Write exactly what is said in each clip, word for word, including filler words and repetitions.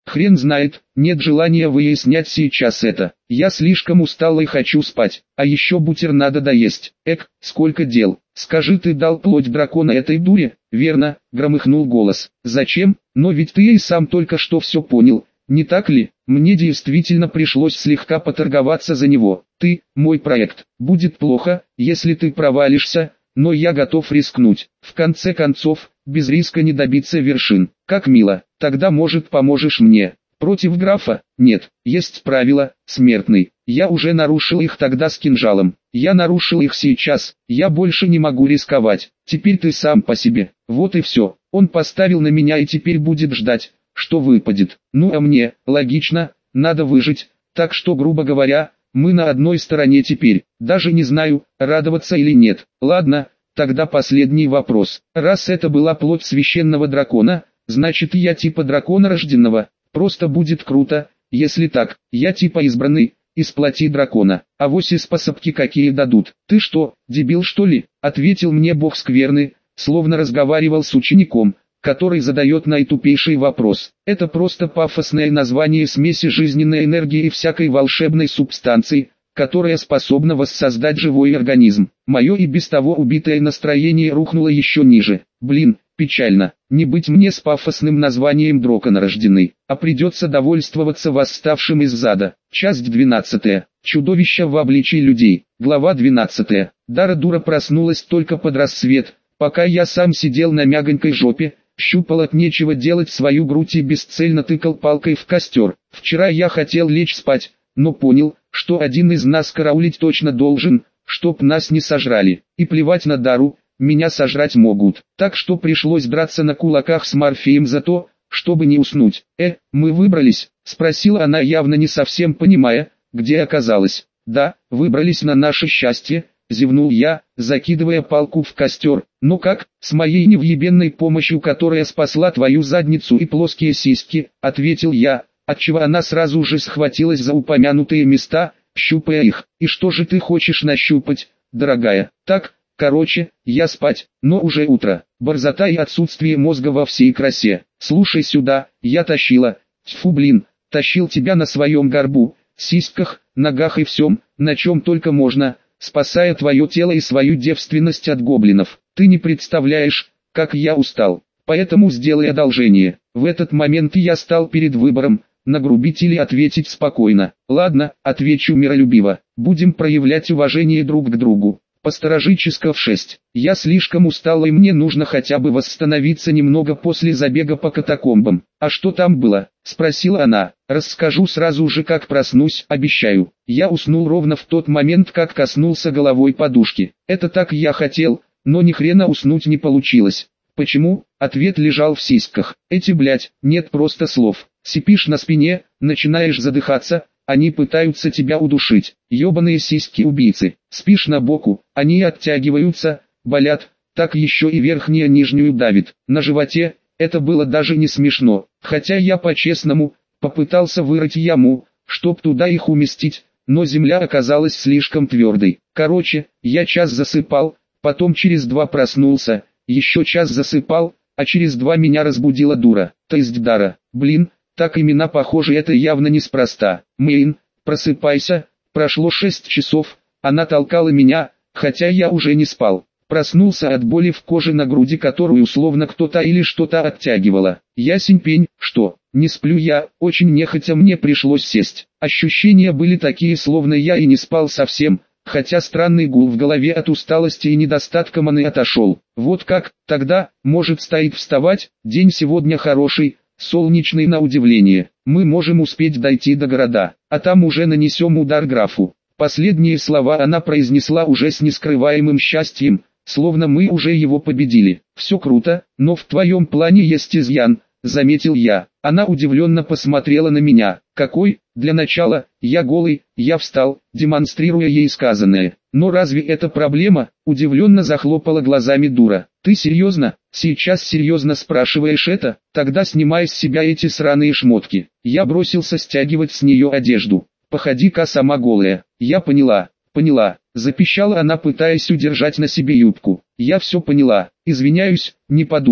Хрен знает, нет желания выяснять сейчас это. Я слишком устала и хочу спать, а еще бутер надо доесть. Эк, сколько дел. Скажи, ты дал плоть дракона этой дуре? Верно, громыхнул голос. Зачем? Но ведь ты и сам только что все понял. Не так ли? Мне действительно пришлось слегка поторговаться за него. Ты, мой проект. Будет плохо, если ты провалишься, но я готов рискнуть. В конце концов, без риска не добиться вершин. Как мило. Тогда, может, поможешь мне? Против графа? Нет. Есть правила, смертный. Я уже нарушил их тогда с кинжалом. Я нарушил их сейчас. Я больше не могу рисковать. Теперь ты сам по себе. Вот и все. Он поставил на меня и теперь будет ждать, что выпадет. Ну а мне, логично, надо выжить. Так что, грубо говоря, мы на одной стороне теперь. Даже не знаю, радоваться или нет. Ладно, тогда последний вопрос. Раз это была плоть священного дракона, значит я типа дракона рожденного. Просто будет круто, если так. Я типа избранный, из плоти дракона. Авось и способки какие дадут. Ты что, дебил что ли? Ответил мне бог скверны, словно разговаривал с учеником, который задает наитупейший вопрос. Это просто пафосное название смеси жизненной энергии и всякой волшебной субстанции, которая способна воссоздать живой организм. Мое и без того убитое настроение рухнуло еще ниже. Блин, печально. Не быть мне с пафосным названием дракона рожденный, а придется довольствоваться восставшим из зада. Часть двенадцатая. Чудовища в обличии людей. Глава двенадцатая. Дара дура проснулась только под рассвет, пока я сам сидел на мягонькой жопе, щупал от нечего делать свою грудь и бесцельно тыкал палкой в костер. Вчера я хотел лечь спать, но понял, что один из нас караулить точно должен, чтоб нас не сожрали. И плевать на Дару, меня сожрать могут. Так что пришлось драться на кулаках с Морфеем за то, чтобы не уснуть. «Э, мы выбрались?» — спросила она, явно не совсем понимая, где оказалась. «Да, выбрались на наше счастье», — зевнул я, закидывая палку в костер. «Ну как, с моей невъебенной помощью, которая спасла твою задницу и плоские сиськи», — ответил я, отчего она сразу же схватилась за упомянутые места, щупая их. «И что же ты хочешь нащупать, дорогая?» «Так, короче, я спать, но уже утро. Борзота и отсутствие мозга во всей красе. Слушай сюда, я тащила, тьфу блин, тащил тебя на своем горбу, сиськах, ногах и всем, на чем только можно, спасая твое тело и свою девственность от гоблинов. Ты не представляешь, как я устал. Поэтому сделай одолжение». В этот момент я стал перед выбором, нагрубить или ответить спокойно. «Ладно, отвечу миролюбиво. Будем проявлять уважение друг к другу. По-старожически в шесть. Я слишком устал и мне нужно хотя бы восстановиться немного после забега по катакомбам». «А что там было?» — спросила она. «Расскажу сразу же, как проснусь, обещаю». Я уснул ровно в тот момент, как коснулся головой подушки. Это так я хотел, но ни хрена уснуть не получилось. Почему? Ответ лежал в сиськах. Эти, блять, нет просто слов. Сипишь на спине, начинаешь задыхаться, они пытаются тебя удушить. Ёбаные сиськи-убийцы. Спишь на боку, они оттягиваются, болят, так еще и верхняя нижнюю давит. На животе, это было даже не смешно. Хотя я по-честному, попытался вырыть яму, чтоб туда их уместить, но земля оказалась слишком твердой. Короче, я час засыпал, потом через два проснулся, еще час засыпал, а через два меня разбудила дура, то есть Дара. Блин, так имена похожи, это явно неспроста. Мэйн, просыпайся, прошло шесть часов, она толкала меня, хотя я уже не спал. Проснулся от боли в коже на груди, которую условно кто-то или что-то оттягивало. Ясень пень, что, не сплю я, очень нехотя мне пришлось сесть. Ощущения были такие, словно я и не спал совсем, хотя странный гул в голове от усталости и недостатка маны отошел. Вот как, тогда, может стоит вставать, день сегодня хороший, солнечный на удивление. Мы можем успеть дойти до города, а там уже нанесем удар графу. Последние слова она произнесла уже с нескрываемым счастьем, словно мы уже его победили. Все круто, но в твоем плане есть изъян, заметил я. Она удивленно посмотрела на меня. Какой? Для начала, я голый, я встал, демонстрируя ей сказанное. Но разве это проблема? Удивленно захлопала глазами дура. Ты серьезно? Сейчас серьезно спрашиваешь это? Тогда снимай с себя эти сраные шмотки. Я бросился стягивать с нее одежду. Походи-ка сама голая. Я поняла, поняла. Запищала она, пытаясь удержать на себе юбку. Я все поняла. Извиняюсь, не подумала.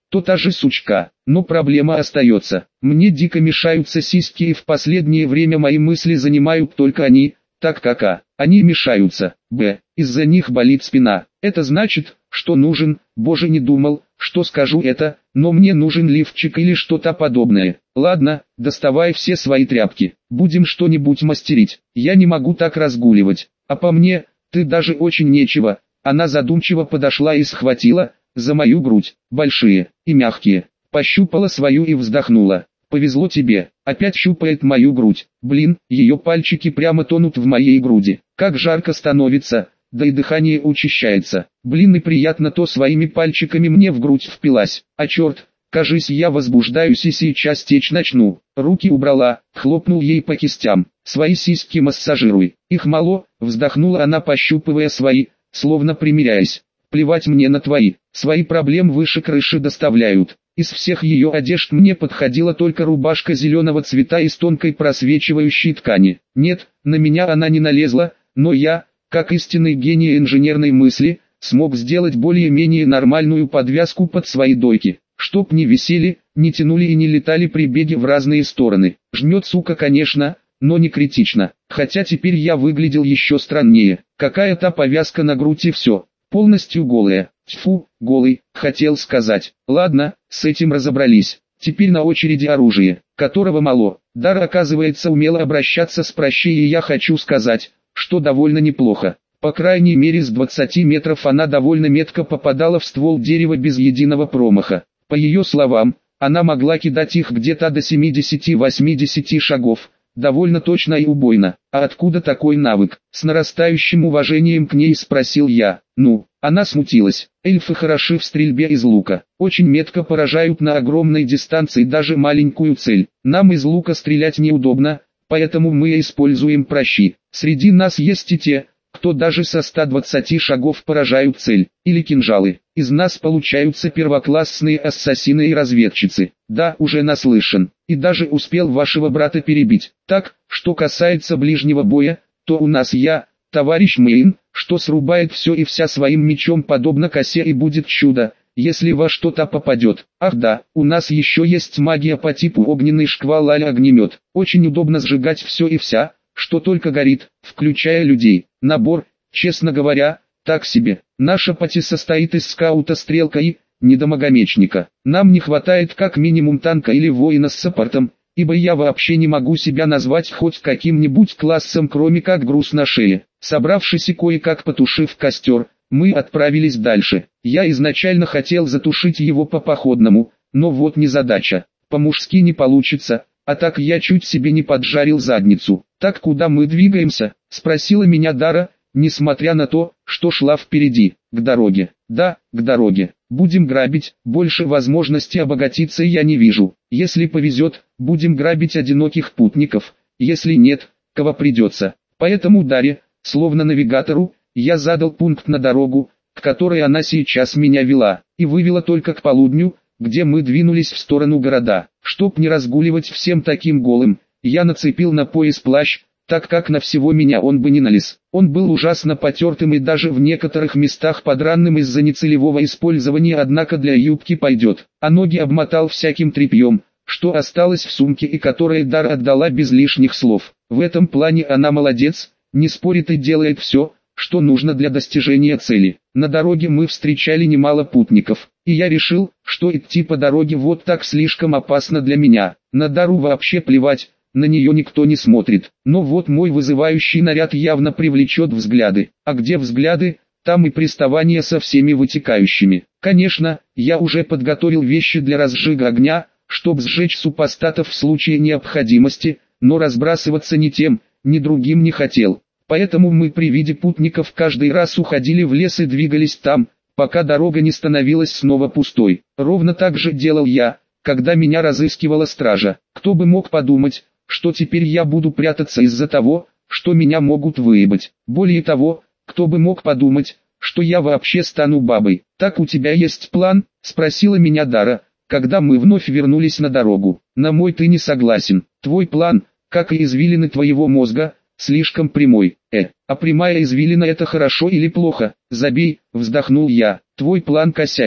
то та же сучка. Но проблема остается. Мне дико мешаются сиськи, и в последнее время мои мысли занимают только они, так как а. Они мешаются, б. Из-за них болит спина. Это значит, что нужен, боже, не думал, что скажу это, но мне нужен лифчик или что-то подобное. Ладно, доставай все свои тряпки, будем что-нибудь мастерить. Я не могу так разгуливать. А по мне, ты даже очень нечего. Она задумчиво подошла и схватила за мою грудь, большие и мягкие, пощупала свою и вздохнула. Повезло тебе, опять щупает мою грудь. Блин, ее пальчики прямо тонут в моей груди. Как жарко становится, да и дыхание учащается. Блин, и приятно то своими пальчиками мне в грудь впилась. А черт, кажись, я возбуждаюсь и сейчас течь начну. Руки убрала, хлопнул ей по кистям. Свои сиськи массажируй. Их мало, вздохнула она, пощупывая свои, словно примиряясь. Плевать мне на твои, свои проблем выше крыши доставляют. Из всех ее одежд мне подходила только рубашка зеленого цвета из тонкой просвечивающей ткани. Нет, на меня она не налезла, но я, как истинный гений инженерной мысли, смог сделать более-менее нормальную подвязку под свои дойки, чтоб не висели, не тянули и не летали при беге в разные стороны. Жмет, сука, конечно, но не критично, хотя теперь я выглядел еще страннее. Какая-то повязка на грудь и все, полностью голая. Тьфу, голый, хотел сказать. Ладно, с этим разобрались. Теперь на очереди оружие, которого мало. Дара, оказывается, умела обращаться с пращей, и я хочу сказать, что довольно неплохо. По крайней мере с двадцати метров она довольно метко попадала в ствол дерева без единого промаха. По ее словам, она могла кидать их где-то до семидесяти-восьмидесяти шагов. Довольно точно и убойно. А откуда такой навык? С нарастающим уважением к ней спросил я. Ну, она смутилась. Эльфы хороши в стрельбе из лука. Очень метко поражают на огромной дистанции даже маленькую цель. Нам из лука стрелять неудобно, поэтому мы используем пращи. Среди нас есть и те, кто даже со ста двадцати шагов поражают цель. Или кинжалы. Из нас получаются первоклассные ассасины и разведчицы. Да, уже наслышан. И даже успел вашего брата перебить. Так, что касается ближнего боя, то у нас я, товарищ Мэйн, что срубает все и вся своим мечом подобно косе, и будет чудо, если во что-то попадет. Ах да, у нас еще есть магия по типу огненный шквал а-ля огнемет. Очень удобно сжигать все и вся, что только горит, включая людей. Набор, честно говоря, так себе. Наша пати состоит из скаута-стрелка и недомогомечника. Нам не хватает как минимум танка или воина с саппортом, ибо я вообще не могу себя назвать хоть каким-нибудь классом, кроме как груз на шее. Собравшись и кое-как потушив костер, мы отправились дальше. Я изначально хотел затушить его по-походному, но вот незадача. По-мужски не получится, а так я чуть себе не поджарил задницу. «Так куда мы двигаемся?» — спросила меня Дара, несмотря на то, что шла впереди. «К дороге». «Да, к дороге. Будем грабить, больше возможностей обогатиться я не вижу. Если повезет, будем грабить одиноких путников, если нет, кого придется». Поэтому Даре, словно навигатору, я задал пункт на дорогу, к которой она сейчас меня вела, и вывела только к полудню, где мы двинулись в сторону города. Чтоб не разгуливать всем таким голым, я нацепил на пояс плащ, так как на всего меня он бы не налез. Он был ужасно потертым и даже в некоторых местах подранным из-за нецелевого использования, однако для юбки пойдет. А ноги обмотал всяким тряпьем, что осталось в сумке и которое Дара отдала без лишних слов. В этом плане она молодец, не спорит и делает все, что нужно для достижения цели. На дороге мы встречали немало путников, и я решил, что идти по дороге вот так слишком опасно для меня. На Дару вообще плевать, на нее никто не смотрит. Но вот мой вызывающий наряд явно привлечет взгляды. А где взгляды, там и приставание со всеми вытекающими. Конечно, я уже подготовил вещи для разжига огня, чтобы сжечь супостатов в случае необходимости, но разбрасываться ни тем, ни другим не хотел. Поэтому мы при виде путников каждый раз уходили в лес и двигались там, пока дорога не становилась снова пустой. Ровно так же делал я, когда меня разыскивала стража. Кто бы мог подумать, что теперь я буду прятаться из-за того, что меня могут выебать. Более того, кто бы мог подумать, что я вообще стану бабой. «Так у тебя есть план?» — спросила меня Дара, когда мы вновь вернулись на дорогу. «На мой ты не согласен. Твой план, как и извилины твоего мозга, слишком прямой». «Э, а прямая извилина — это хорошо или плохо?» «Забей», — вздохнул я. «Твой план косячный.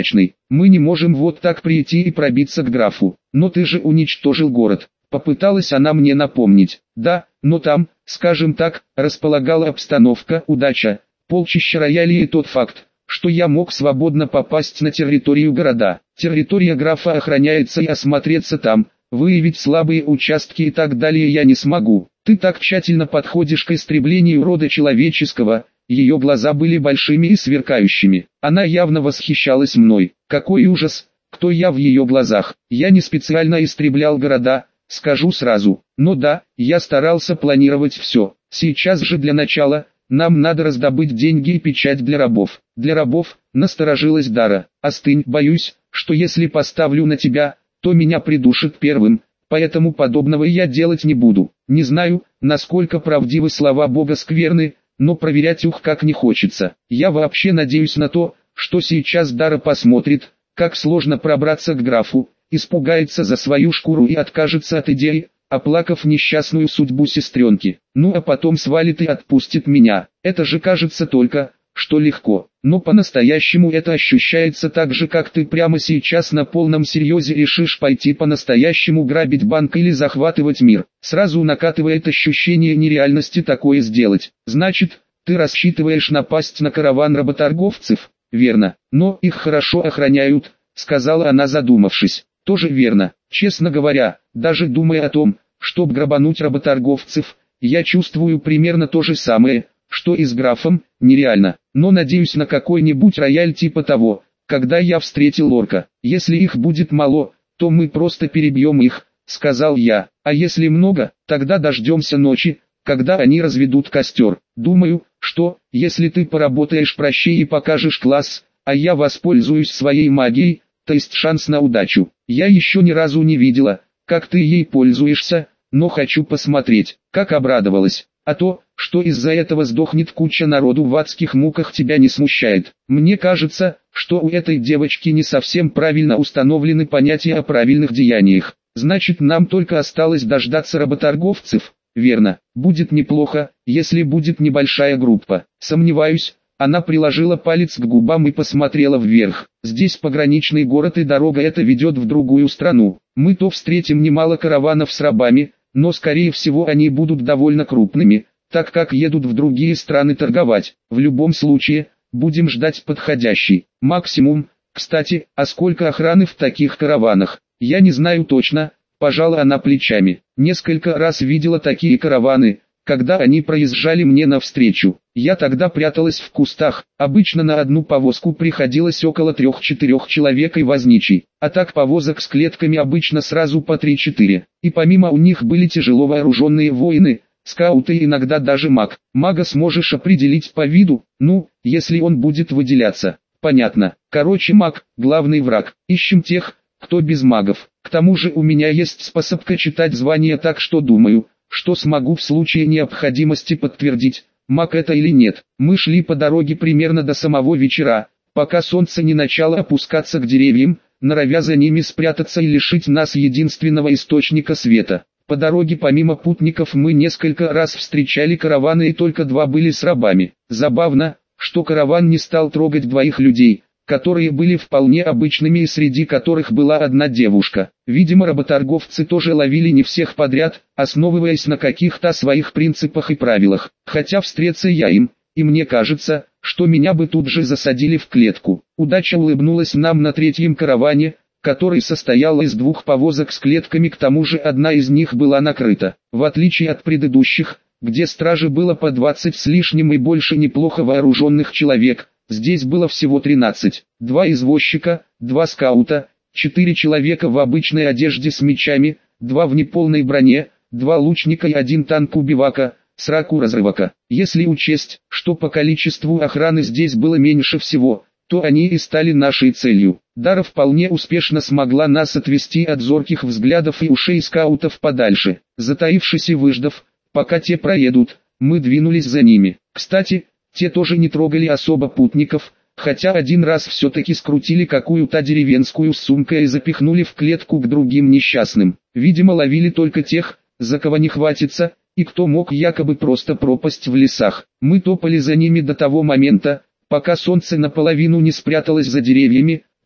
Мы не можем вот так прийти и пробиться к графу. Но ты же уничтожил город. Попыталась она мне напомнить. Да, но там, скажем так, располагала обстановка, удача, полчища роялей и тот факт, что я мог свободно попасть на территорию города. Территория графа охраняется и осмотреться там, выявить слабые участки и так далее я не смогу. Ты так тщательно подходишь к истреблению рода человеческого. Ее глаза были большими и сверкающими. Она явно восхищалась мной. Какой ужас, кто я в ее глазах. Я не специально истреблял города, скажу сразу. Но да, я старался планировать все. Сейчас же для начала, нам надо раздобыть деньги и печать для рабов. Для рабов, насторожилась Дара. Остынь, боюсь, что если поставлю на тебя, то меня придушат первым. Поэтому подобного я делать не буду. Не знаю, насколько правдивы слова бога скверны, но проверять ух как не хочется. Я вообще надеюсь на то, что сейчас Дара посмотрит, как сложно пробраться к графу, испугается за свою шкуру и откажется от идеи, оплакав несчастную судьбу сестренки. Ну а потом свалит и отпустит меня. Это же кажется только, что легко. Но по-настоящему это ощущается так же, как ты прямо сейчас на полном серьезе решишь пойти по-настоящему грабить банк или захватывать мир. Сразу накатывает ощущение нереальности такое сделать. Значит, ты рассчитываешь напасть на караван работорговцев, верно? Но их хорошо охраняют, сказала она, задумавшись. Тоже верно. Честно говоря, даже думая о том, чтобы грабануть работорговцев, я чувствую примерно то же самое, что и с графом, нереально. Но надеюсь на какой-нибудь рояль типа того, когда я встретил орка. Если их будет мало, то мы просто перебьем их, сказал я. А если много, тогда дождемся ночи, когда они разведут костер. Думаю, что, если ты поработаешь проще и покажешь класс, а я воспользуюсь своей магией, то есть шанс на удачу. Я еще ни разу не видела, как ты ей пользуешься, но хочу посмотреть. Как обрадовалась. А то, что из-за этого сдохнет куча народу в адских муках, тебя не смущает. Мне кажется, что у этой девочки не совсем правильно установлены понятия о правильных деяниях. Значит, нам только осталось дождаться работорговцев, верно? Будет неплохо, если будет небольшая группа. Сомневаюсь. Она приложила палец к губам и посмотрела вверх. Здесь пограничный город и дорога эта ведет в другую страну. Мы то встретим немало караванов с рабами, но скорее всего они будут довольно крупными, так как едут в другие страны торговать. В любом случае, будем ждать подходящий максимум. Кстати, а сколько охраны в таких караванах? Я не знаю точно, пожала она плечами. Несколько раз видела такие караваны, когда они проезжали мне навстречу. Я тогда пряталась в кустах. Обычно на одну повозку приходилось около трех-четырех человек и возничий. А так повозок с клетками обычно сразу по три-четыре. И помимо у них были тяжело вооруженные воины, скауты и иногда даже маг. Мага сможешь определить по виду, ну, если он будет выделяться. Понятно. Короче, маг – главный враг. Ищем тех, кто без магов. К тому же у меня есть способ читать звания, так что думаю, что смогу в случае необходимости подтвердить, маг это или нет. Мы шли по дороге примерно до самого вечера, пока солнце не начало опускаться к деревьям, норовя за ними спрятаться и лишить нас единственного источника света. По дороге помимо путников мы несколько раз встречали караваны, и только два были с рабами. Забавно, что караван не стал трогать двоих людей, которые были вполне обычными и среди которых была одна девушка. Видимо, работорговцы тоже ловили не всех подряд, основываясь на каких-то своих принципах и правилах. Хотя встреться я им, и мне кажется, что меня бы тут же засадили в клетку. Удача улыбнулась нам на третьем караване, который состоял из двух повозок с клетками, к тому же одна из них была накрыта. В отличие от предыдущих, где стражи было по двадцать с лишним и больше неплохо вооруженных человек, здесь было всего тринадцать. Два извозчика, два скаута, четыре человека в обычной одежде с мечами, два в неполной броне, два лучника и один танк-убивака, сраку разрывака. Если учесть, что по количеству охраны здесь было меньше всего, то они и стали нашей целью. Дара вполне успешно смогла нас отвести от зорких взглядов и ушей скаутов подальше. Затаившись и выждав, пока те проедут, мы двинулись за ними. Кстати, те тоже не трогали особо путников, хотя один раз все-таки скрутили какую-то деревенскую с сумкой и запихнули в клетку к другим несчастным. Видимо, ловили только тех, за кого не хватится, и кто мог якобы просто пропасть в лесах. Мы топали за ними до того момента, пока солнце наполовину не спряталось за деревьями,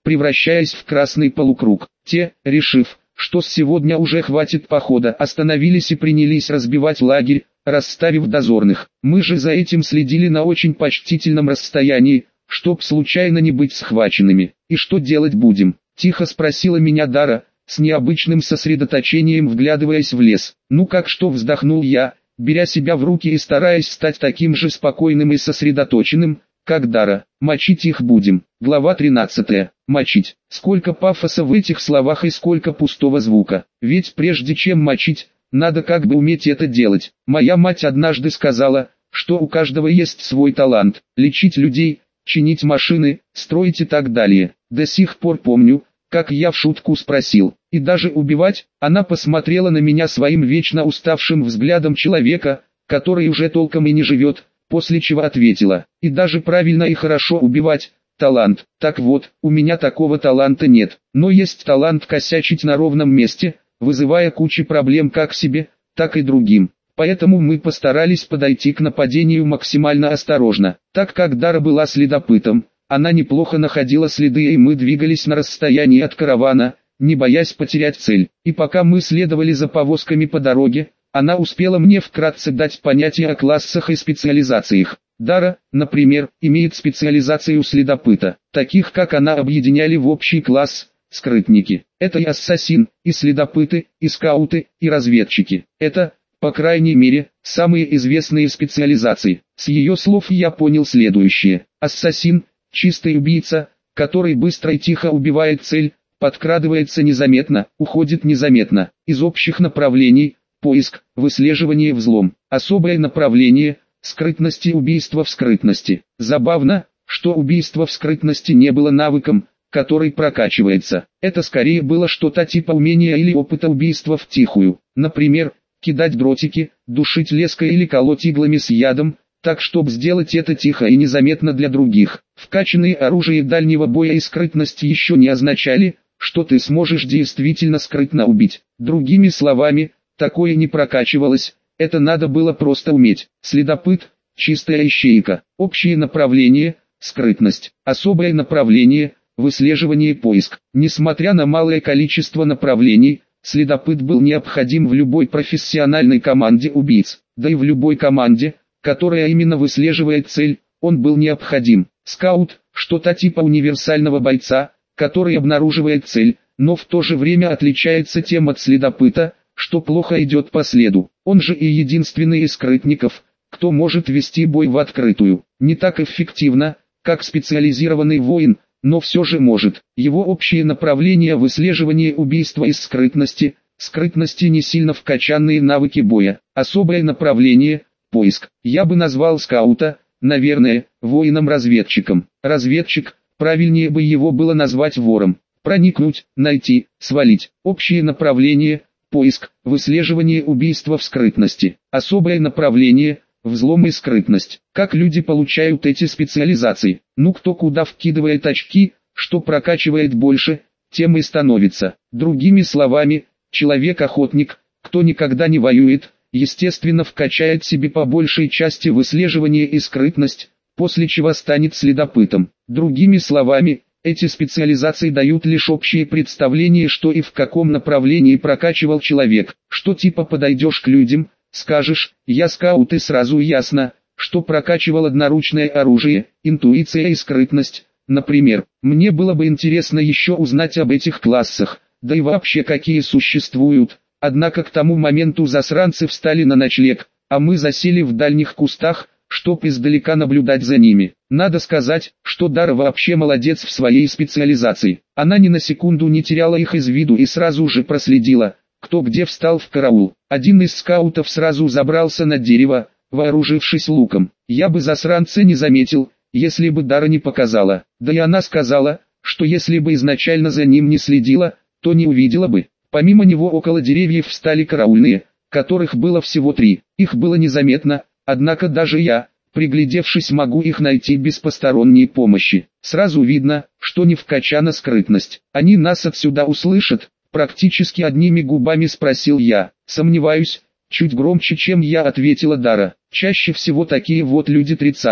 превращаясь в красный полукруг. Те, решив, что с сегодня уже хватит похода, остановились и принялись разбивать лагерь, расставив дозорных. Мы же за этим следили на очень почтительном расстоянии, чтоб случайно не быть схваченными. «И что делать будем?» — тихо спросила меня Дара, с необычным сосредоточением вглядываясь в лес. «Ну как что?» — вздохнул я, беря себя в руки и стараясь стать таким же спокойным и сосредоточенным, как Дара. «Мочить их будем». Глава тринадцатая. Мочить. Сколько пафоса в этих словах и сколько пустого звука. Ведь прежде чем мочить, надо как бы уметь это делать. Моя мать однажды сказала, что у каждого есть свой талант. Лечить людей, чинить машины, строить и так далее. До сих пор помню, как я в шутку спросил. И даже убивать? Она посмотрела на меня своим вечно уставшим взглядом человека, который уже толком и не живет, после чего ответила. И даже правильно и хорошо убивать. Талант. Так вот, у меня такого таланта нет, но есть талант косячить на ровном месте, вызывая кучу проблем как себе, так и другим. Поэтому мы постарались подойти к нападению максимально осторожно. Так как Дара была следопытом, она неплохо находила следы, и мы двигались на расстоянии от каравана, не боясь потерять цель. И пока мы следовали за повозками по дороге, она успела мне вкратце дать понятие о классах и специализациях. Дара, например, имеет специализацию следопыта, таких как она объединяли в общий класс – скрытники. Это и ассасин, и следопыты, и скауты, и разведчики. Это, по крайней мере, самые известные специализации. С ее слов я понял следующее. Ассасин – чистый убийца, который быстро и тихо убивает цель, подкрадывается незаметно, уходит незаметно. Из общих направлений – поиск, выслеживание, взлом. Особое направление – скрытности, убийство в скрытности. Забавно, что убийство в скрытности не было навыком, который прокачивается. Это скорее было что-то типа умения или опыта убийства втихую. Например, кидать дротики, душить леской или колоть иглами с ядом, так чтобы сделать это тихо и незаметно для других. Вкачанные оружие дальнего боя и скрытность еще не означали, что ты сможешь действительно скрытно убить. Другими словами, такое не прокачивалось. Это надо было просто уметь. Следопыт, чистая ищейка. Общее направление, скрытность. Особое направление, выслеживание и поиск. Несмотря на малое количество направлений, следопыт был необходим в любой профессиональной команде убийц. Да и в любой команде, которая именно выслеживает цель, он был необходим. Скаут, что-то типа универсального бойца, который обнаруживает цель, но в то же время отличается тем от следопыта, что плохо идет по следу. Он же и единственный из скрытников, кто может вести бой в открытую. Не так эффективно, как специализированный воин, но все же может. Его общее направление выслеживания убийства из скрытности, скрытности не сильно вкачанные навыки боя. Особое направление – поиск. Я бы назвал скаута, наверное, воином-разведчиком. Разведчик, правильнее бы его было назвать вором. Проникнуть, найти, свалить. Общее направление – поиск, выслеживание убийства в скрытности. Особое направление – взлом и скрытность. Как люди получают эти специализации? Ну кто куда вкидывает очки, что прокачивает больше, тем и становится. Другими словами, человек-охотник, кто никогда не воюет, естественно вкачает себе по большей части выслеживание и скрытность, после чего станет следопытом. Другими словами, эти специализации дают лишь общее представление, что и в каком направлении прокачивал человек. Что типа подойдешь к людям, скажешь, я скаут, и сразу ясно, что прокачивал одноручное оружие, интуиция и скрытность. Например, мне было бы интересно еще узнать об этих классах, да и вообще какие существуют. Однако к тому моменту засранцы встали на ночлег, а мы засели в дальних кустах, чтоб издалека наблюдать за ними. Надо сказать, что Дара вообще молодец в своей специализации. Она ни на секунду не теряла их из виду и сразу же проследила, кто где встал в караул. Один из скаутов сразу забрался на дерево, вооружившись луком. Я бы засранца не заметил, если бы Дара не показала. Да и она сказала, что если бы изначально за ним не следила, то не увидела бы. Помимо него около деревьев встали караульные, которых было всего три. Их было незаметно. Однако даже я, приглядевшись, могу их найти без посторонней помощи. Сразу видно, что не вкачана скрытность. Они нас отсюда услышат? Практически одними губами спросил я. Сомневаюсь, чуть громче, чем я, ответила Дара. Чаще всего такие вот люди тридцатый.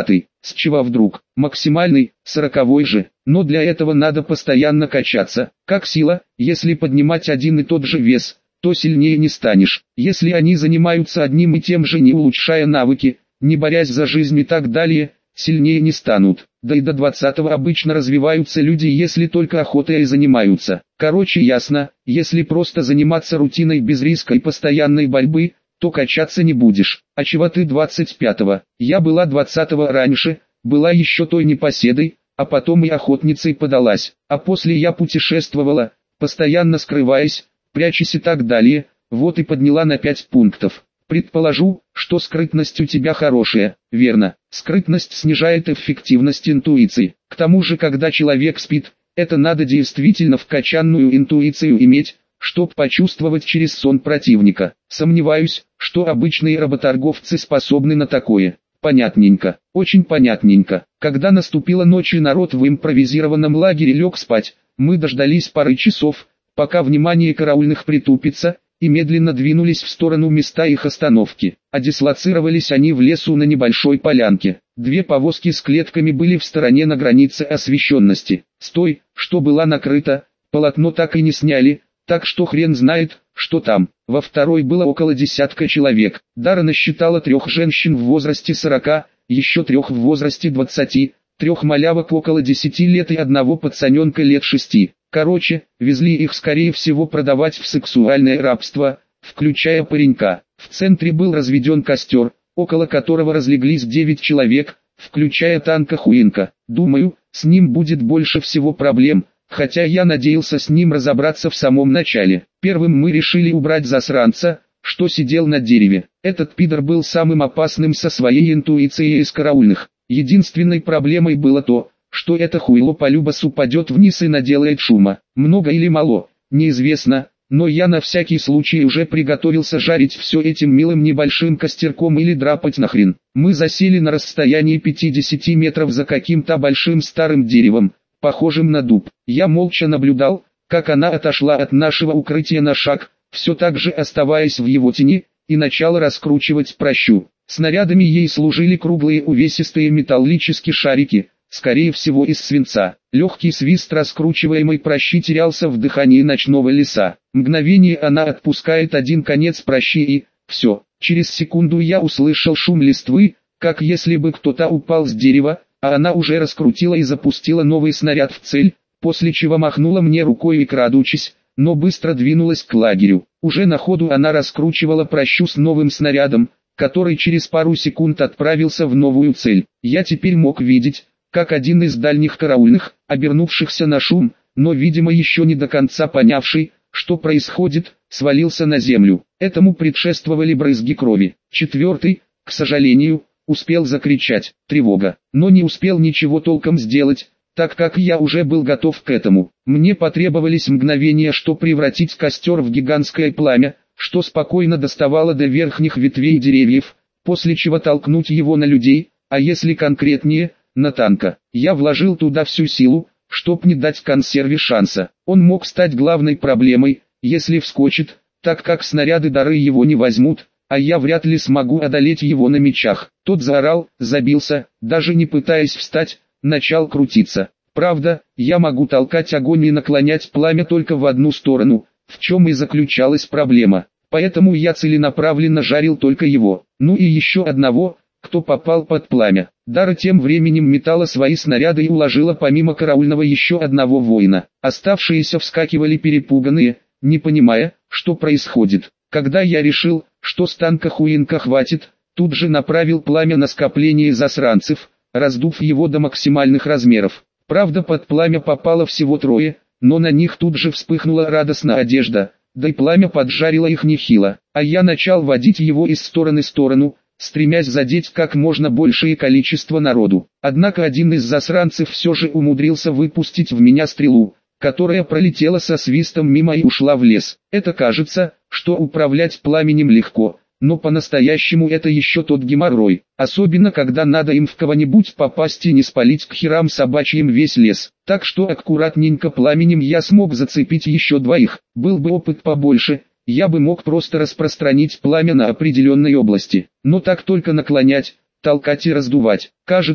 С чего вдруг? Максимальный, сороковой же. Но для этого надо постоянно качаться. Как сила, если поднимать один и тот же вес, то сильнее не станешь. Если они занимаются одним и тем же, не улучшая навыки, не борясь за жизнь и так далее, сильнее не станут. Да и до двадцатого обычно развиваются люди, если только охотой и занимаются. Короче, ясно, если просто заниматься рутиной без риска и постоянной борьбы, то качаться не будешь. А чего ты двадцать пятого? Я была двадцатого раньше, была еще той непоседой, а потом и охотницей подалась. А после я путешествовала, постоянно скрываясь, прячась и так далее, вот и подняла на пять пунктов. Предположу, что скрытность у тебя хорошая, верно? Скрытность снижает эффективность интуиции. К тому же, когда человек спит, это надо действительно вкачанную интуицию иметь, чтоб почувствовать через сон противника. Сомневаюсь, что обычные работорговцы способны на такое. Понятненько, очень понятненько. Когда наступила ночь и народ в импровизированном лагере лег спать, мы дождались пары часов, пока внимание караульных притупится, и медленно двинулись в сторону места их остановки. А дислоцировались они в лесу на небольшой полянке. Две повозки с клетками были в стороне на границе освещенности. С той, что была накрыта, полотно так и не сняли, так что хрен знает, что там. Во второй было около десятка человек. Дара насчитала трех женщин в возрасте сорока, еще трех в возрасте двадцати, трех малявок около десяти лет и одного пацаненка лет шести. Короче, везли их скорее всего продавать в сексуальное рабство, включая паренька. В центре был разведен костер, около которого разлеглись девять человек, включая Танка Хуинка. Думаю, с ним будет больше всего проблем, хотя я надеялся с ним разобраться в самом начале. Первым мы решили убрать засранца, что сидел на дереве. Этот пидор был самым опасным со своей интуицией из караульных. Единственной проблемой было то, что это хуйло полюбас упадет вниз и наделает шума. Много или мало, неизвестно, но я на всякий случай уже приготовился жарить все этим милым небольшим костерком или драпать нахрен. Мы засели на расстоянии пятидесяти метров за каким-то большим старым деревом, похожим на дуб. Я молча наблюдал, как она отошла от нашего укрытия на шаг, все так же оставаясь в его тени, и начала раскручивать пращу. Снарядами ей служили круглые увесистые металлические шарики, скорее всего из свинца. Легкий свист раскручиваемой пращи терялся в дыхании ночного леса. Мгновение она отпускает один конец пращи и, все, через секунду я услышал шум листвы, как если бы кто-то упал с дерева, а она уже раскрутила и запустила новый снаряд в цель, после чего махнула мне рукой и, крадучись, но быстро двинулась к лагерю. Уже на ходу она раскручивала пращу с новым снарядом, который через пару секунд отправился в новую цель. Я теперь мог видеть, как один из дальних караульных, обернувшихся на шум, но видимо еще не до конца понявший, что происходит, свалился на землю. Этому предшествовали брызги крови. Четвертый, к сожалению, успел закричать «тревога», но не успел ничего толком сделать, так как я уже был готов к этому. Мне потребовались мгновения, чтобы превратить костер в гигантское пламя, что спокойно доставало до верхних ветвей деревьев, после чего толкнуть его на людей, а если конкретнее, на танка. Я вложил туда всю силу, чтоб не дать консерве шанса. Он мог стать главной проблемой, если вскочит, так как снаряды Дары его не возьмут, а я вряд ли смогу одолеть его на мечах. Тот заорал, забился, даже не пытаясь встать, начал крутиться. Правда, я могу толкать огонь и наклонять пламя только в одну сторону, в чем и заключалась проблема. Поэтому я целенаправленно жарил только его, ну и еще одного, кто попал под пламя. Дара тем временем метала свои снаряды и уложила помимо караульного еще одного воина. Оставшиеся вскакивали перепуганные, не понимая, что происходит. Когда я решил, что с танка Хуинка хватит, тут же направил пламя на скопление засранцев, раздув его до максимальных размеров. Правда, под пламя попало всего трое, но на них тут же вспыхнула радостная одежда, да и пламя поджарило их нехило. А я начал водить его из стороны в сторону, стремясь задеть как можно большее количество народу. Однако один из засранцев все же умудрился выпустить в меня стрелу, которая пролетела со свистом мимо и ушла в лес. Это кажется, что управлять пламенем легко, но по-настоящему это еще тот геморрой, особенно когда надо им в кого-нибудь попасть и не спалить к херам собачьим весь лес. Так что аккуратненько пламенем я смог зацепить еще двоих. Был бы опыт побольше, я бы мог просто распространить пламя на определенной области, но так только наклонять, толкать и раздувать. Кажется,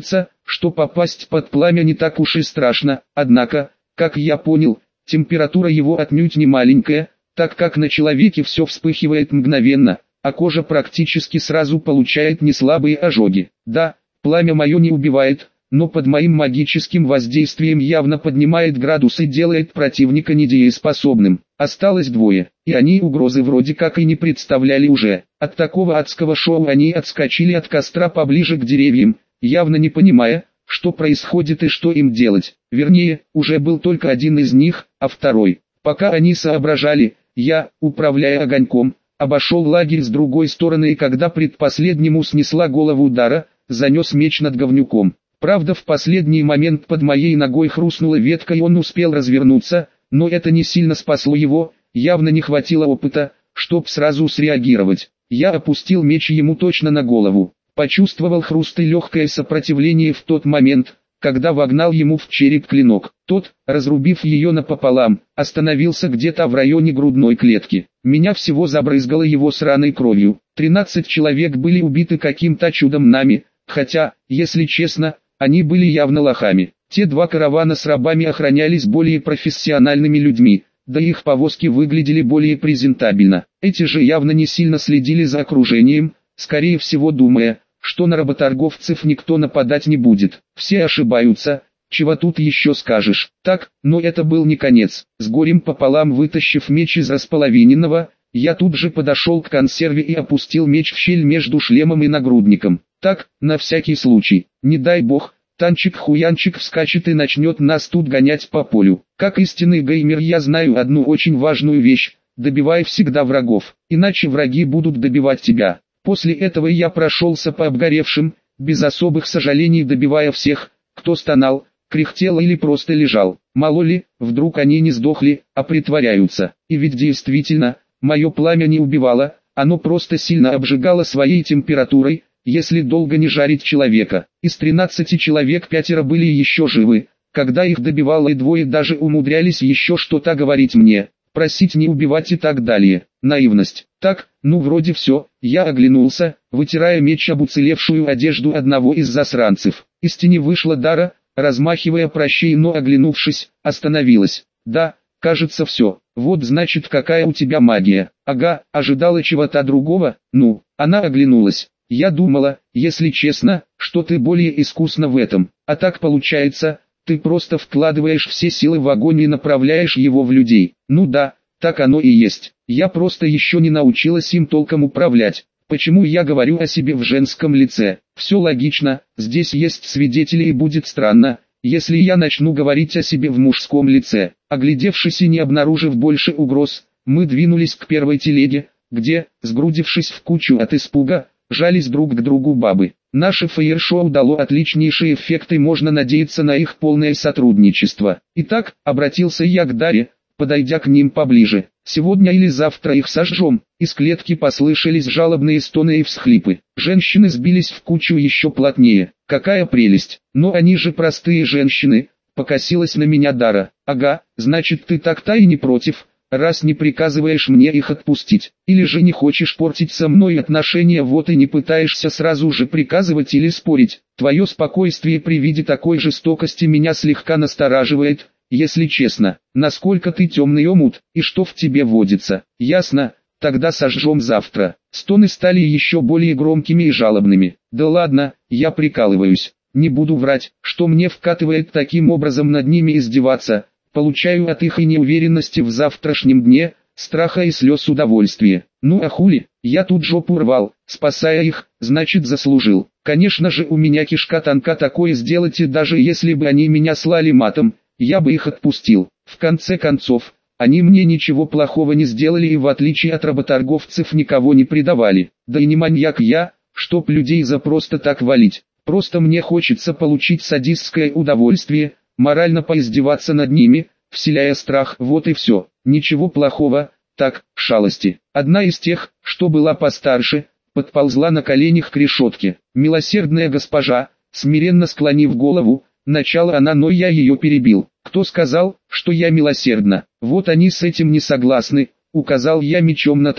что попасть под пламя не так уж и страшно, однако, как я понял, температура его отнюдь не маленькая, так как на человеке все вспыхивает мгновенно, а кожа практически сразу получает неслабые ожоги. Да, пламя мое не убивает, но под моим магическим воздействием явно поднимает градус и делает противника недееспособным. Осталось двое, и они угрозы вроде как и не представляли уже. От такого адского шоу они отскочили от костра поближе к деревьям, явно не понимая, что происходит и что им делать. Вернее, уже был только один из них, а второй. Пока они соображали, я, управляя огоньком, обошел лагерь с другой стороны и когда предпоследнему снесла голову удара, занес меч над говнюком. Правда, в последний момент под моей ногой хрустнула ветка и он успел развернуться, но это не сильно спасло его, явно не хватило опыта, чтоб сразу среагировать. Я опустил меч ему точно на голову. Почувствовал хруст и легкое сопротивление в тот момент, когда вогнал ему в череп клинок. Тот, разрубив ее напополам, остановился где-то в районе грудной клетки. Меня всего забрызгало его сраной кровью. Тринадцать человек были убиты каким-то чудом нами, хотя, если честно, они были явно лохами. Те два каравана с рабами охранялись более профессиональными людьми, да их повозки выглядели более презентабельно. Эти же явно не сильно следили за окружением, скорее всего думая, что на работорговцев никто нападать не будет. Все ошибаются, чего тут еще скажешь. Так, но это был не конец. С горем пополам вытащив меч из располовиненного, я тут же подошел к консерве и опустил меч в щель между шлемом и нагрудником. Так, на всякий случай, не дай бог, танчик-хуянчик вскачет и начнет нас тут гонять по полю. Как истинный геймер я знаю одну очень важную вещь: добивай всегда врагов, иначе враги будут добивать тебя. После этого я прошелся по обгоревшим, без особых сожалений добивая всех, кто стонал, кряхтел или просто лежал. Мало ли, вдруг они не сдохли, а притворяются. И ведь действительно, мое пламя не убивало, оно просто сильно обжигало своей температурой, если долго не жарить человека. Из тринадцати человек пятеро были еще живы, когда их добивало и двое даже умудрялись еще что-то говорить мне, просить не убивать и так далее. Наивность. Так, ну вроде все, я оглянулся, вытирая меч об уцелевшую одежду одного из засранцев. Из тени вышла Дара, размахивая прощей, но оглянувшись, остановилась. Да, кажется все. Вот значит какая у тебя магия. Ага, ожидала чего-то другого? Ну, она оглянулась. Я думала, если честно, что ты более искусна в этом. А так получается, ты просто вкладываешь все силы в огонь и направляешь его в людей. Ну да, так оно и есть. Я просто еще не научилась им толком управлять. Почему я говорю о себе в женском лице? Все логично, здесь есть свидетели и будет странно, если я начну говорить о себе в мужском лице. Оглядевшись и не обнаружив больше угроз, мы двинулись к первой телеге, где, сгрудившись в кучу от испуга, жались друг к другу бабы. Наше фаер-шоу дало отличнейшие эффекты, можно надеяться на их полное сотрудничество. Итак, обратился я к Даре, подойдя к ним поближе. Сегодня или завтра их сожжем. Из клетки послышались жалобные стоны и всхлипы. Женщины сбились в кучу еще плотнее. Какая прелесть! Но они же простые женщины. Покосилась на меня Дара. Ага, значит ты так-то и не против, раз не приказываешь мне их отпустить. Или же не хочешь портить со мной отношения, вот и не пытаешься сразу же приказывать или спорить. Твое спокойствие при виде такой жестокости меня слегка настораживает. Если честно, насколько ты темный омут, и что в тебе водится. Ясно, тогда сожжем завтра. Стоны стали еще более громкими и жалобными. Да ладно, я прикалываюсь. Не буду врать, что мне вкатывает таким образом над ними издеваться. Получаю от их и неуверенности в завтрашнем дне, страха и слез удовольствия. Ну а хули, я тут жопу рвал, спасая их, значит заслужил. Конечно же у меня кишка тонка такое сделать, и даже если бы они меня слали матом, я бы их отпустил. В конце концов, они мне ничего плохого не сделали и в отличие от работорговцев никого не предавали. Да и не маньяк я, чтоб людей за просто так валить. Просто мне хочется получить садистское удовольствие, морально поиздеваться над ними, вселяя страх, вот и все. Ничего плохого, так, шалости. Одна из тех, что была постарше, подползла на коленях к решетке. Милосердная госпожа, смиренно склонив голову, начала она, но я ее перебил. Кто сказал, что я милосердна? Вот они с этим не согласны, указал я мечом на трупы.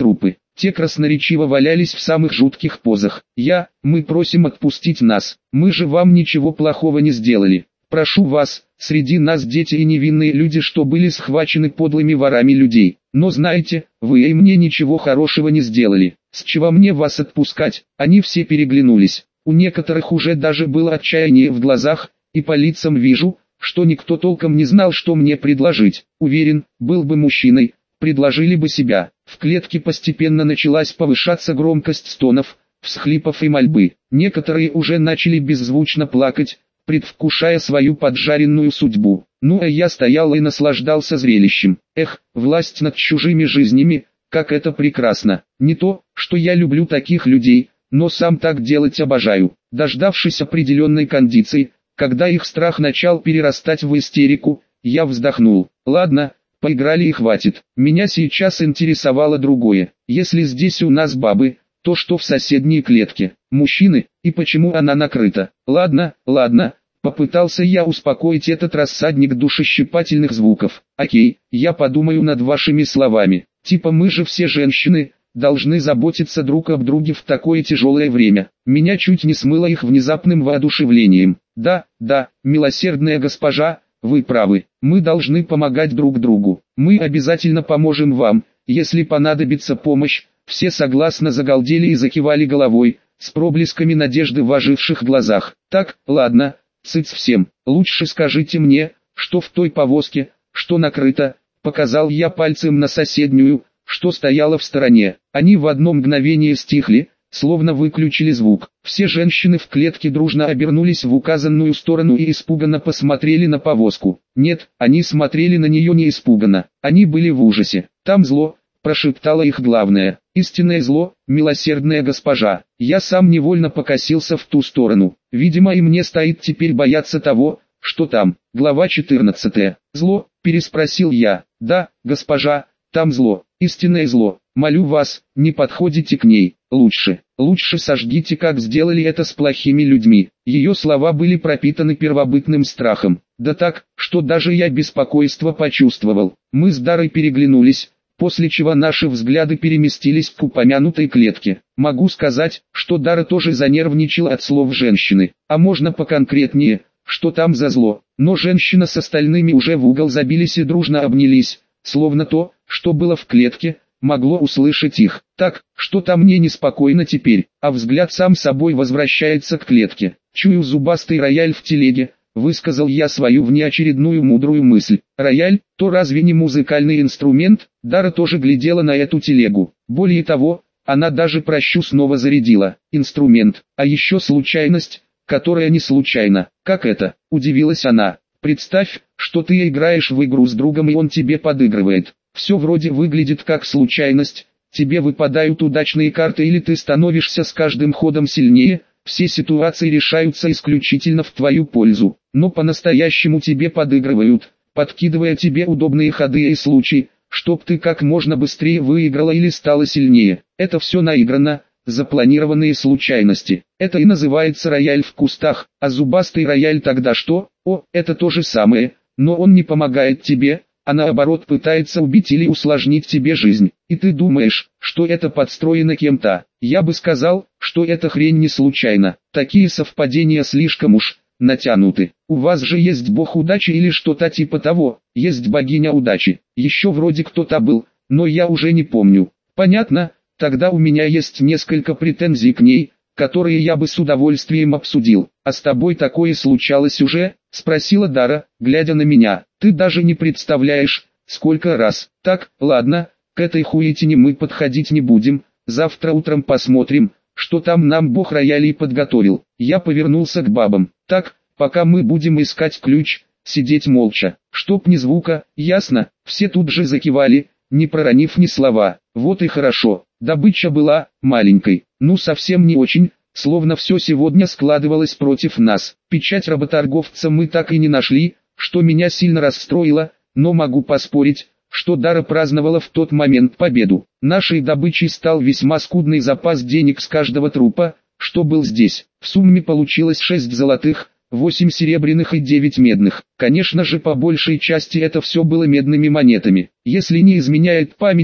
Те красноречиво валялись в самых жутких позах. Я, мы просим отпустить нас, мы же вам ничего плохого не сделали. Прошу вас, среди нас дети и невинные люди, что были схвачены подлыми ворами людей. Но знаете, вы и мне ничего хорошего не сделали. С чего мне вас отпускать? Они все переглянулись. У некоторых уже даже было отчаяние в глазах, и по лицам вижу, что никто толком не знал, что мне предложить. Уверен, был бы мужчиной, предложили бы себя. В клетке постепенно началась повышаться громкость стонов, всхлипов и мольбы. Некоторые уже начали беззвучно плакать, предвкушая свою поджаренную судьбу. Ну а я стоял и наслаждался зрелищем. Эх, власть над чужими жизнями, как это прекрасно. Не то, что я люблю таких людей, но сам так делать обожаю. Дождавшись определенной кондиции, когда их страх начал перерастать в истерику, я вздохнул. Ладно, поиграли и хватит. Меня сейчас интересовало другое. Если здесь у нас бабы, то что в соседней клетке? Мужчины, и почему она накрыта? Ладно, ладно, попытался я успокоить этот рассадник душещипательных звуков. Окей, я подумаю над вашими словами. Типа мы же все женщины, должны заботиться друг об друге в такое тяжелое время. Меня чуть не смыло их внезапным воодушевлением. Да, да, милосердная госпожа, вы правы, мы должны помогать друг другу. Мы обязательно поможем вам, если понадобится помощь. Все согласно загалдели и закивали головой, с проблесками надежды в оживших глазах. Так, ладно, цыц всем, лучше скажите мне, что в той повозке, что накрыто, показал я пальцем на соседнюю, что стояла в стороне. Они в одно мгновение стихли, словно выключили звук. Все женщины в клетке дружно обернулись в указанную сторону и испуганно посмотрели на повозку. Нет, они смотрели на нее не испуганно, они были в ужасе. Там зло, прошептала их главная. Истинное зло, милосердная госпожа. Я сам невольно покосился в ту сторону. Видимо и мне стоит теперь бояться того, что там. Глава четырнадцатая. Зло, переспросил я. Да, госпожа, там зло, истинное зло. Молю вас, не подходите к ней. Лучше, лучше сожгите, как сделали это с плохими людьми. Ее слова были пропитаны первобытным страхом. Да так, что даже я беспокойство почувствовал. Мы с Дарой переглянулись, после чего наши взгляды переместились к упомянутой клетке. Могу сказать, что Дара тоже занервничала от слов женщины. А можно поконкретнее, что там за зло? Но женщина с остальными уже в угол забились и дружно обнялись, словно то, что было в клетке, могло услышать их. Так, что-то мне неспокойно теперь, а взгляд сам собой возвращается к клетке. Чую зубастый рояль в телеге, высказал я свою внеочередную мудрую мысль. Рояль, то разве не музыкальный инструмент? Дара тоже глядела на эту телегу. Более того, она даже прощу снова зарядила. Инструмент, а еще случайность, которая не случайна. Как это? Удивилась она. Представь, что ты играешь в игру с другом и он тебе подыгрывает. Все вроде выглядит как случайность, тебе выпадают удачные карты или ты становишься с каждым ходом сильнее, все ситуации решаются исключительно в твою пользу, но по-настоящему тебе подыгрывают, подкидывая тебе удобные ходы и случаи, чтоб ты как можно быстрее выиграла или стала сильнее. Это все наиграно, запланированные случайности. Это и называется рояль в кустах, а зубастый рояль тогда что? О, это то же самое, но он не помогает тебе, а наоборот пытается убить или усложнить тебе жизнь. И ты думаешь, что это подстроено кем-то. Я бы сказал, что эта хрень не случайна. Такие совпадения слишком уж натянуты. У вас же есть бог удачи или что-то типа того. Есть богиня удачи. Еще вроде кто-то был, но я уже не помню. Понятно? Тогда у меня есть несколько претензий к ней, которые я бы с удовольствием обсудил. А с тобой такое случалось уже? Спросила Дара, глядя на меня. Ты даже не представляешь, сколько раз. Так, ладно, к этой хуетине мы подходить не будем. Завтра утром посмотрим, что там нам бог роялей подготовил. Я повернулся к бабам. Так, пока мы будем искать ключ, сидеть молча. Чтоб ни звука, ясно? Все тут же закивали, не проронив ни слова. Вот и хорошо. Добыча была маленькой, ну совсем не очень, словно все сегодня складывалось против нас. Печать работорговца мы так и не нашли, что меня сильно расстроило, но могу поспорить, что Дара праздновала в тот момент победу. Нашей добычей стал весьма скудный запас денег с каждого трупа, что был здесь. В сумме получилось шесть золотых, восемь серебряных и девять медных. Конечно же по большей части это все было медными монетами. Если не изменяет память,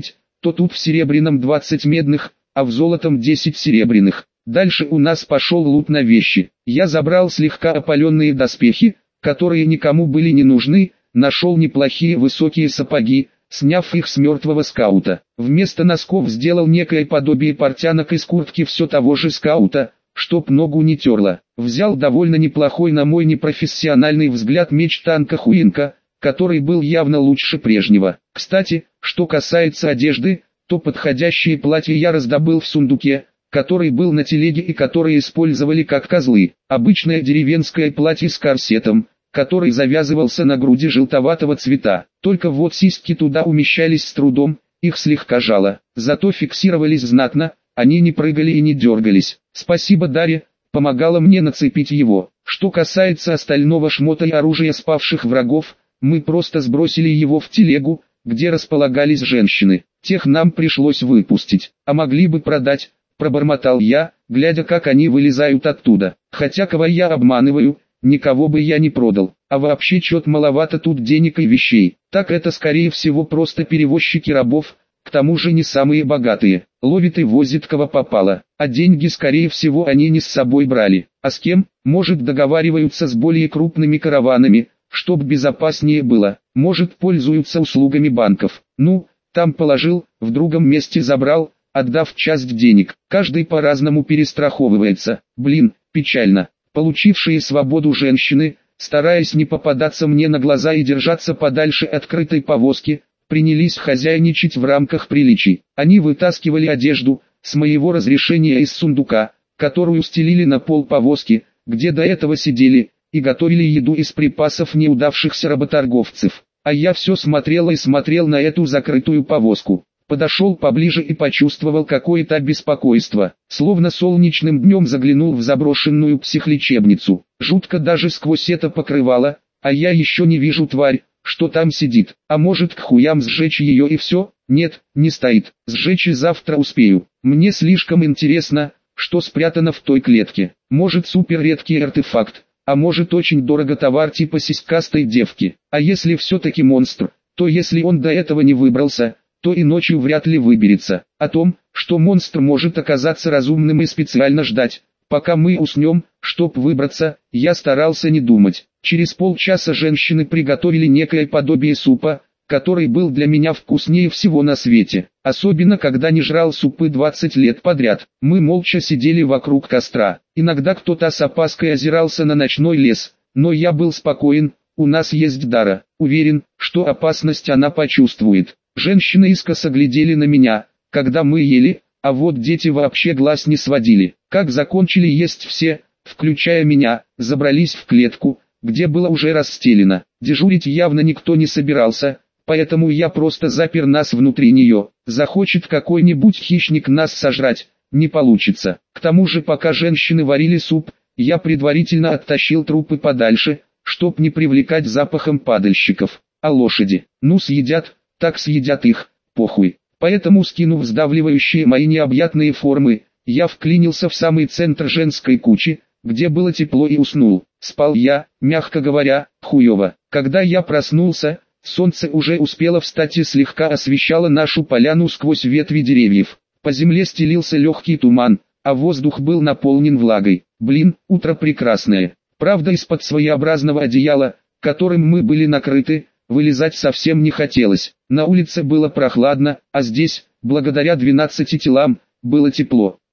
то тут в серебряном двадцать медных, а в золотом десять серебряных. Дальше у нас пошел лут на вещи. Я забрал слегка опаленные доспехи, которые никому были не нужны, нашел неплохие высокие сапоги, сняв их с мертвого скаута. Вместо носков сделал некое подобие портянок из куртки все того же скаута, чтоб ногу не терло. Взял довольно неплохой на мой непрофессиональный взгляд меч танка Хуинка, который был явно лучше прежнего. Кстати, что касается одежды, то подходящее платье я раздобыл в сундуке, который был на телеге и который использовали как козлы. Обычное деревенское платье с корсетом, который завязывался на груди желтоватого цвета. Только вот сиськи туда умещались с трудом, их слегка жало. Зато фиксировались знатно, они не прыгали и не дергались. Спасибо Дарье, помогала мне нацепить его. Что касается остального шмота и оружия спавших врагов, мы просто сбросили его в телегу, где располагались женщины. Тех нам пришлось выпустить, а могли бы продать, пробормотал я, глядя как они вылезают оттуда. Хотя кого я обманываю, никого бы я не продал, а вообще чё-то маловато тут денег и вещей. Так это скорее всего просто перевозчики рабов, к тому же не самые богатые. Ловит и возит кого попало, а деньги скорее всего они не с собой брали. А с кем? Может договариваются с более крупными караванами, чтоб безопаснее было. Может пользуются услугами банков. Ну, там положил, в другом месте забрал, отдав часть денег. Каждый по-разному перестраховывается. Блин, печально. Получившие свободу женщины, стараясь не попадаться мне на глаза и держаться подальше от крытой повозки, принялись хозяйничать в рамках приличий. Они вытаскивали одежду, с моего разрешения из сундука, которую стелили на пол повозки, где до этого сидели, и готовили еду из припасов неудавшихся работорговцев. А я все смотрел и смотрел на эту закрытую повозку. Подошел поближе и почувствовал какое-то беспокойство, словно солнечным днем заглянул в заброшенную психлечебницу. Жутко даже сквозь это покрывало, а я еще не вижу тварь, что там сидит. А может к хуям сжечь ее и все? Нет, не стоит. Сжечь и завтра успею. Мне слишком интересно, что спрятано в той клетке. Может супер редкий артефакт, а может очень дорого товар типа сиськастой девки. А если все-таки монстр, то если он до этого не выбрался, то и ночью вряд ли выберется. О том, что монстр может оказаться разумным и специально ждать, пока мы уснем, чтоб выбраться, я старался не думать. Через полчаса женщины приготовили некое подобие супа, который был для меня вкуснее всего на свете. Особенно когда не жрал супы двадцать лет подряд. Мы молча сидели вокруг костра. Иногда кто-то с опаской озирался на ночной лес, но я был спокоен, у нас есть Дара. Уверен, что опасность она почувствует. Женщины искоса глядели на меня, когда мы ели, а вот дети вообще глаз не сводили. Как закончили есть все, включая меня, забрались в клетку, где было уже расстелено. Дежурить явно никто не собирался, поэтому я просто запер нас внутри нее. Захочет какой-нибудь хищник нас сожрать, не получится. К тому же пока женщины варили суп, я предварительно оттащил трупы подальше, чтоб не привлекать запахом падальщиков. А лошади, ну съедят, так съедят их, похуй. Поэтому, скинув сдавливающие мои необъятные формы, я вклинился в самый центр женской кучи, где было тепло, и уснул. Спал я, мягко говоря, хуево. Когда я проснулся, солнце уже успело встать и слегка освещало нашу поляну сквозь ветви деревьев. По земле стелился легкий туман, а воздух был наполнен влагой. Блин, утро прекрасное. Правда, из-под своеобразного одеяла, которым мы были накрыты, вылезать совсем не хотелось. На улице было прохладно, а здесь, благодаря двенадцати телам, было тепло.